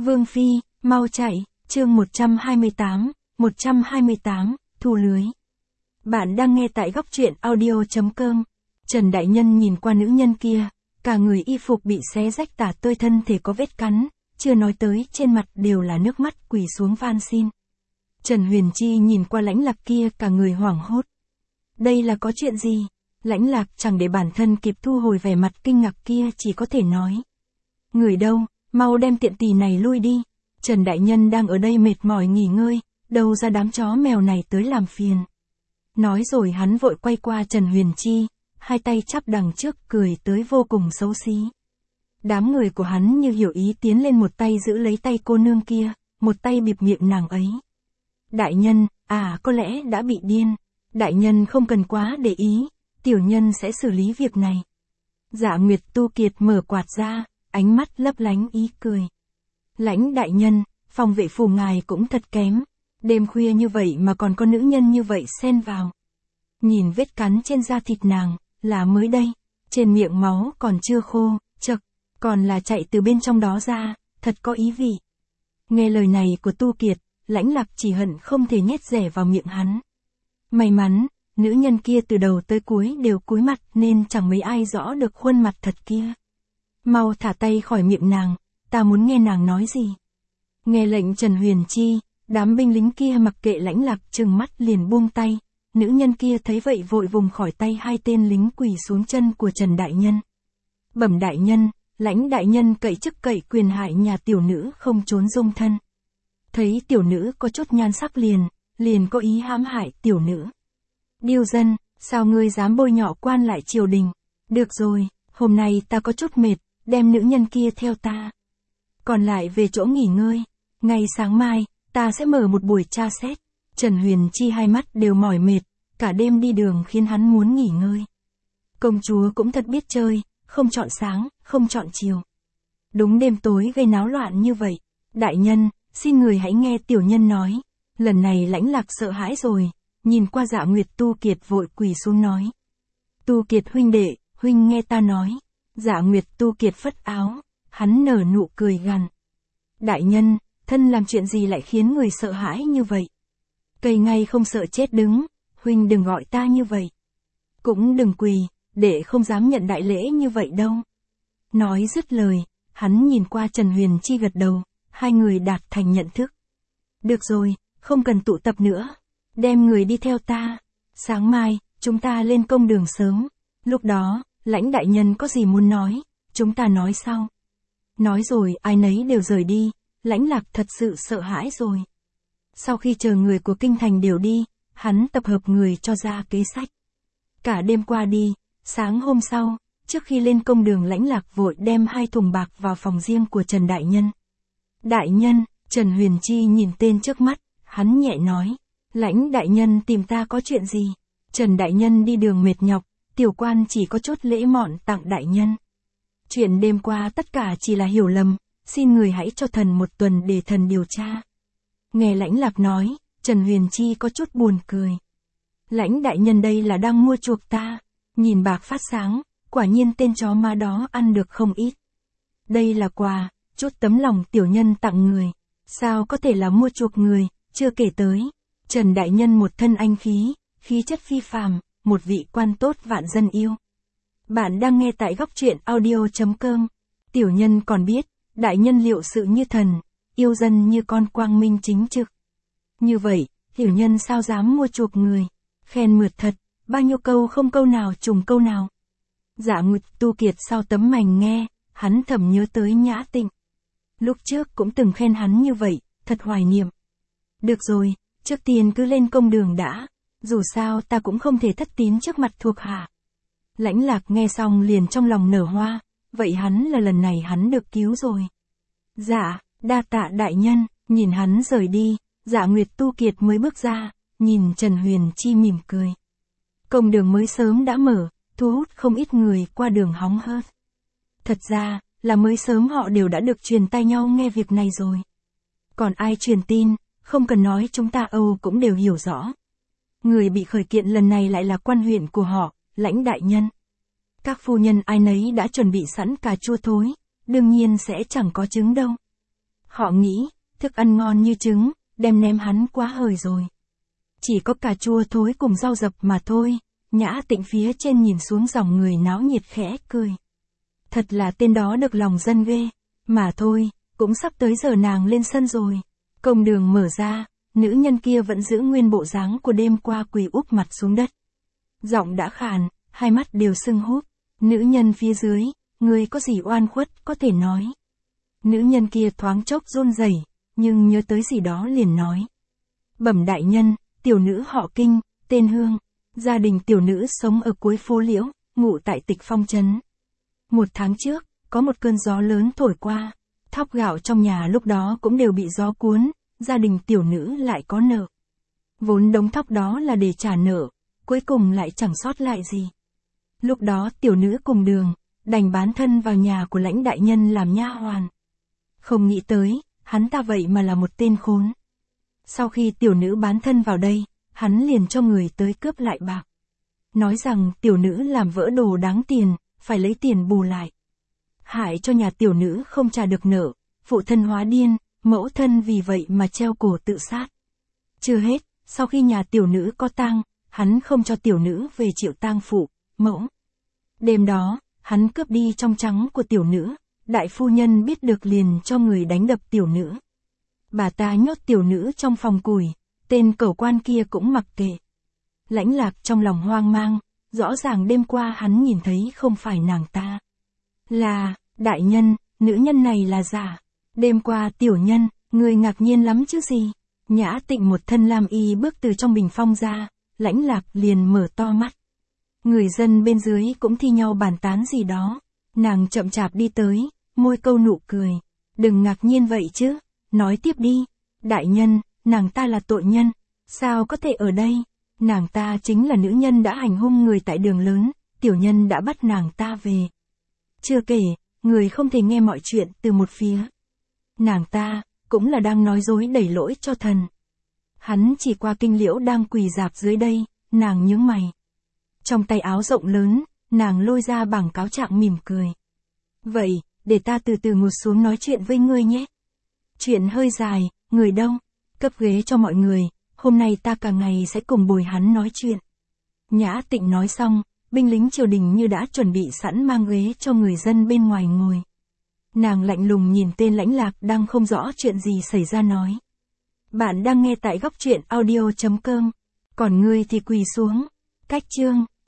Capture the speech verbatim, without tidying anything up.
Vương Phi, mau chạy, chương một trăm hai mươi tám, một trăm hai mươi tám, thu lưới. Bạn đang nghe tại góc truyện audio chấm com. Trần Đại Nhân nhìn qua nữ nhân kia, cả người y phục bị xé rách tả tơi, thân thể có vết cắn, chưa nói tới trên mặt đều là nước mắt, quỳ xuống van xin. Trần Huyền Chi nhìn qua Lãnh Lạc kia, cả người hoảng hốt. Đây là có chuyện gì? Lãnh Lạc chẳng để bản thân kịp thu hồi vẻ mặt kinh ngạc kia, chỉ có thể nói. Người đâu, mau đem tiện tỳ này lui đi. Trần Đại Nhân đang ở đây mệt mỏi nghỉ ngơi, đâu ra đám chó mèo này tới làm phiền. Nói rồi hắn vội quay qua Trần Huyền Chi, hai tay chắp đằng trước, cười tới vô cùng xấu xí. Đám người của hắn như hiểu ý tiến lên, một tay giữ lấy tay cô nương kia, một tay bịt miệng nàng ấy. Đại nhân, à có lẽ đã bị điên. Đại nhân không cần quá để ý, tiểu nhân sẽ xử lý việc này. Dạ Nguyệt Tu Kiệt mở quạt ra, ánh mắt lấp lánh ý cười. Lãnh đại nhân, phòng vệ phủ ngài cũng thật kém. Đêm khuya như vậy mà còn có nữ nhân như vậy xen vào. Nhìn vết cắn trên da thịt nàng, là mới đây. Trên miệng máu còn chưa khô, chậc, còn là chạy từ bên trong đó ra, thật có ý vị. Nghe lời này của Tu Kiệt, Lãnh Lạc chỉ hận không thể nhét rẻ vào miệng hắn. May mắn, nữ nhân kia từ đầu tới cuối đều cúi mặt nên chẳng mấy ai rõ được khuôn mặt thật kia. Mau thả tay khỏi miệng nàng, ta muốn nghe nàng nói gì. Nghe lệnh Trần Huyền Chi, đám binh lính kia mặc kệ Lãnh Lạc trừng mắt liền buông tay. Nữ nhân kia thấy vậy vội vùng khỏi tay hai tên lính, quỳ xuống chân của Trần Đại Nhân. Bẩm đại nhân, Lãnh đại nhân cậy chức cậy quyền hại nhà tiểu nữ không trốn dung thân. Thấy tiểu nữ có chút nhan sắc liền, liền có ý hãm hại tiểu nữ. Điêu dân, sao ngươi dám bôi nhọ quan lại triều đình? Được rồi, hôm nay ta có chút mệt, đem nữ nhân kia theo ta. Còn lại về chỗ nghỉ ngơi, ngày sáng mai, ta sẽ mở một buổi tra xét. Trần Huyền Chi hai mắt đều mỏi mệt, cả đêm đi đường khiến hắn muốn nghỉ ngơi. Công chúa cũng thật biết chơi, không chọn sáng, không chọn chiều. Đúng đêm tối gây náo loạn như vậy. Đại nhân, xin người hãy nghe tiểu nhân nói. Lần này Lãnh Lạc sợ hãi rồi, nhìn qua Dạ Nguyệt Tu Kiệt vội quỳ xuống nói. Tu Kiệt huynh đệ, huynh nghe ta nói. Dạ Nguyệt Tu Kiệt phất áo, hắn nở nụ cười gằn. Đại nhân, thân làm chuyện gì lại khiến người sợ hãi như vậy? Cây ngay không sợ chết đứng, huynh đừng gọi ta như vậy. Cũng đừng quỳ, để không dám nhận đại lễ như vậy đâu. Nói dứt lời, hắn nhìn qua Trần Huyền Chi gật đầu, hai người đạt thành nhận thức. Được rồi, không cần tụ tập nữa. Đem người đi theo ta. Sáng mai, chúng ta lên công đường sớm. Lúc đó, Lãnh đại nhân có gì muốn nói, chúng ta nói sau. Nói rồi ai nấy đều rời đi, Lãnh Lạc thật sự sợ hãi rồi. Sau khi chờ người của kinh thành đều đi, hắn tập hợp người cho ra kế sách. Cả đêm qua đi, sáng hôm sau, trước khi lên công đường Lãnh Lạc vội đem hai thùng bạc vào phòng riêng của Trần Đại Nhân. Đại nhân, Trần Huyền Chi nhìn tên trước mắt, hắn nhẹ nói. Lãnh đại nhân tìm ta có chuyện gì? Trần Đại Nhân đi đường mệt nhọc, tiểu quan chỉ có chút lễ mọn tặng đại nhân. Chuyện đêm qua tất cả chỉ là hiểu lầm, xin người hãy cho thần một tuần để thần điều tra. Nghe Lãnh Lạc nói, Trần Huyền Chi có chút buồn cười. Lãnh đại nhân đây là đang mua chuộc ta, nhìn bạc phát sáng, quả nhiên tên chó ma đó ăn được không ít. Đây là quà, chút tấm lòng tiểu nhân tặng người, sao có thể là mua chuộc người, chưa kể tới. Trần Đại Nhân một thân anh khí, khí chất phi phàm, một vị quan tốt vạn dân yêu. Bạn đang nghe tại góc truyện audio chấm com. Tiểu nhân còn biết, đại nhân liệu sự như thần, yêu dân như con, quang minh chính trực. Như vậy, tiểu nhân sao dám mua chuộc người, khen mượt thật, bao nhiêu câu không câu nào trùng câu nào. Dạ Nguyệt Tu Kiệt sau tấm mành nghe, hắn thầm nhớ tới Nhã Tịnh. Lúc trước cũng từng khen hắn như vậy, thật hoài niệm. Được rồi, trước tiên cứ lên công đường đã, dù sao ta cũng không thể thất tín trước mặt thuộc hạ. Lãnh Lạc nghe xong liền trong lòng nở hoa, vậy hắn là lần này hắn được cứu rồi. Dạ, đa tạ đại nhân, nhìn hắn rời đi, Dạ Nguyệt Tu Kiệt mới bước ra, nhìn Trần Huyền Chi mỉm cười. Công đường mới sớm đã mở, thu hút không ít người qua đường hóng hớt. Thật ra, là mới sớm họ đều đã được truyền tai nhau nghe việc này rồi. Còn ai truyền tin, không cần nói chúng ta Âu cũng đều hiểu rõ. Người bị khởi kiện lần này lại là quan huyện của họ, Lãnh đại nhân. Các phu nhân ai nấy đã chuẩn bị sẵn cà chua thối, đương nhiên sẽ chẳng có trứng đâu. Họ nghĩ, thức ăn ngon như trứng, đem ném hắn quá hời rồi. Chỉ có cà chua thối cùng rau dập mà thôi. Nhã Tịnh phía trên nhìn xuống dòng người náo nhiệt khẽ cười. Thật là tên đó được lòng dân ghê. Mà thôi, cũng sắp tới giờ nàng lên sân rồi. Công đường mở ra, nữ nhân kia vẫn giữ nguyên bộ dáng của đêm qua, quỳ úp mặt xuống đất. Giọng đã khàn, hai mắt đều sưng húp. Nữ nhân phía dưới, ngươi có gì oan khuất có thể nói. Nữ nhân kia thoáng chốc run rẩy, nhưng nhớ tới gì đó liền nói. Bẩm đại nhân, tiểu nữ họ Kinh, tên Hương. Gia đình tiểu nữ sống ở cuối phố Liễu, ngụ tại Tịch Phong trấn. Một tháng trước, có một cơn gió lớn thổi qua. Thóc gạo trong nhà lúc đó cũng đều bị gió cuốn, gia đình tiểu nữ lại có nợ. Vốn đống thóc đó là để trả nợ, cuối cùng lại chẳng sót lại gì. Lúc đó tiểu nữ cùng đường, đành bán thân vào nhà của Lãnh đại nhân làm nha hoàn. Không nghĩ tới, hắn ta vậy mà là một tên khốn. Sau khi tiểu nữ bán thân vào đây, hắn liền cho người tới cướp lại bạc. Nói rằng tiểu nữ làm vỡ đồ đáng tiền, phải lấy tiền bù lại. Hại cho nhà tiểu nữ không trả được nợ, phụ thân hóa điên, mẫu thân vì vậy mà treo cổ tự sát. Chưa hết, sau khi nhà tiểu nữ có tang, hắn không cho tiểu nữ về chịu tang phụ, mẫu. Đêm đó, hắn cướp đi trong trắng của tiểu nữ, đại phu nhân biết được liền cho người đánh đập tiểu nữ. Bà ta nhốt tiểu nữ trong phòng củi, tên cẩu quan kia cũng mặc kệ. Lãnh Lạc trong lòng hoang mang, rõ ràng đêm qua hắn nhìn thấy không phải nàng ta. Là, đại nhân, nữ nhân này là giả. Đêm qua tiểu nhân, người ngạc nhiên lắm chứ gì. Nhã Tịnh một thân lam y bước từ trong bình phong ra, Lãnh Lạc liền mở to mắt. Người dân bên dưới cũng thi nhau bàn tán gì đó. Nàng chậm chạp đi tới, môi câu nụ cười. Đừng ngạc nhiên vậy chứ, nói tiếp đi. Đại nhân, nàng ta là tội nhân, sao có thể ở đây? Nàng ta chính là nữ nhân đã hành hung người tại đường lớn, tiểu nhân đã bắt nàng ta về. Chưa kể, người không thể nghe mọi chuyện từ một phía. Nàng ta, cũng là đang nói dối đẩy lỗi cho thần. Hắn chỉ qua Kinh Liễu đang quỳ rạp dưới đây, nàng nhướng mày. Trong tay áo rộng lớn, nàng lôi ra bảng cáo trạng mỉm cười. Vậy, để ta từ từ ngồi xuống nói chuyện với ngươi nhé. Chuyện hơi dài, người đâu? Cấp ghế cho mọi người, hôm nay ta cả ngày sẽ cùng bồi hắn nói chuyện. Nhã Tịnh nói xong, binh lính triều đình như đã chuẩn bị sẵn mang ghế cho người dân bên ngoài ngồi. Nàng lạnh lùng nhìn tên Lãnh Lạc đang không rõ chuyện gì xảy ra nói. Bạn đang nghe tại góc truyện audio chấm com, còn ngươi thì quỳ xuống. Cách chương